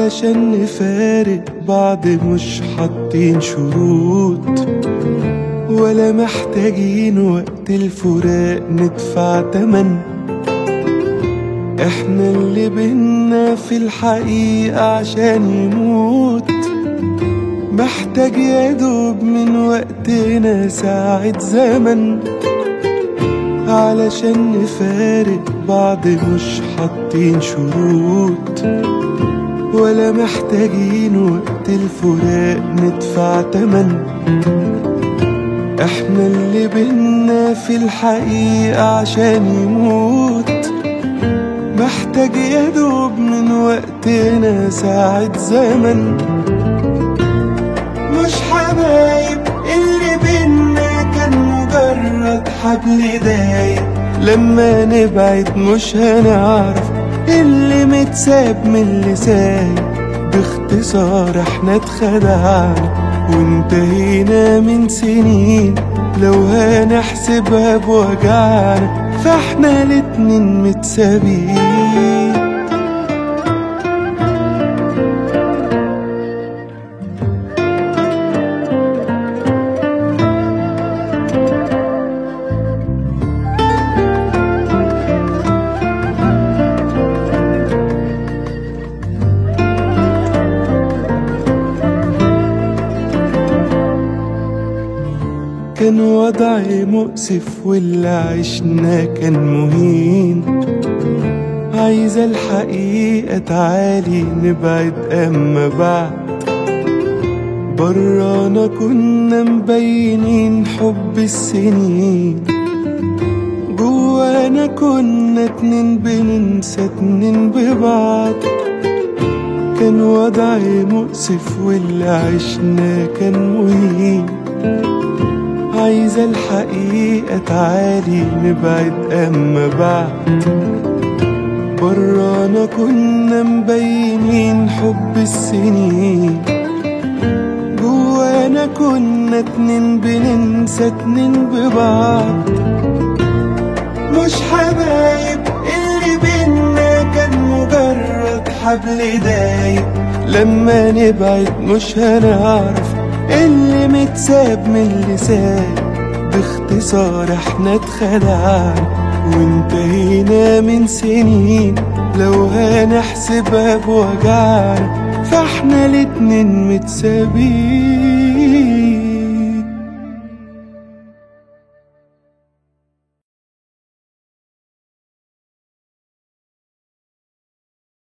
علشان نفارق بعض مش حاطين شروط، ولا محتاجين وقت الفراق ندفع تمن. احنا اللي بينا في الحقيقة عشان يموت، محتاج يدوب من وقتنا ساعة زمن. علشان نفارق بعض مش حاطين شروط، ولا محتاجين وقت الفراق ندفع تمن. احنا اللي بينا في الحقيقة عشان يموت، محتاج يدوب من وقتنا ساعة زمن. مش حبايب اللي بينا كان مجرد حبل دايب، لما نبعد مش هنعرف اللي متساب من اللي سايب. باختصار احنا اتخدعنا وانتهينا من سنين، لو هنحسبها بوجعنا فاحنا الاتنين متسابين. كان وضعي مؤسف واللي عشنا كان مهين، عايزة الحقيقة تعالي نبعد أما بعد. برانا كنا مبينين حب السنين، جوانا كنا اتنين بننسى اتنين ببعض. كان وضعي مؤسف واللي عشنا كان مهين، عايزة الحقيقة تعالي نبعد أما بعد. برانا كنا مبينين حب السنين، جوانا كنا اتنين بننسى اتنين ببعض. مش حبايب اللي بينا كان مجرد حبل دايب، لما نبعد مش هنعرف اللي متساب من اللي ساب. باختصار احنا اتخدعنا وانتهينا من سنين، لو هنحسبها بوجعنا فاحنا الاتنين متسابين.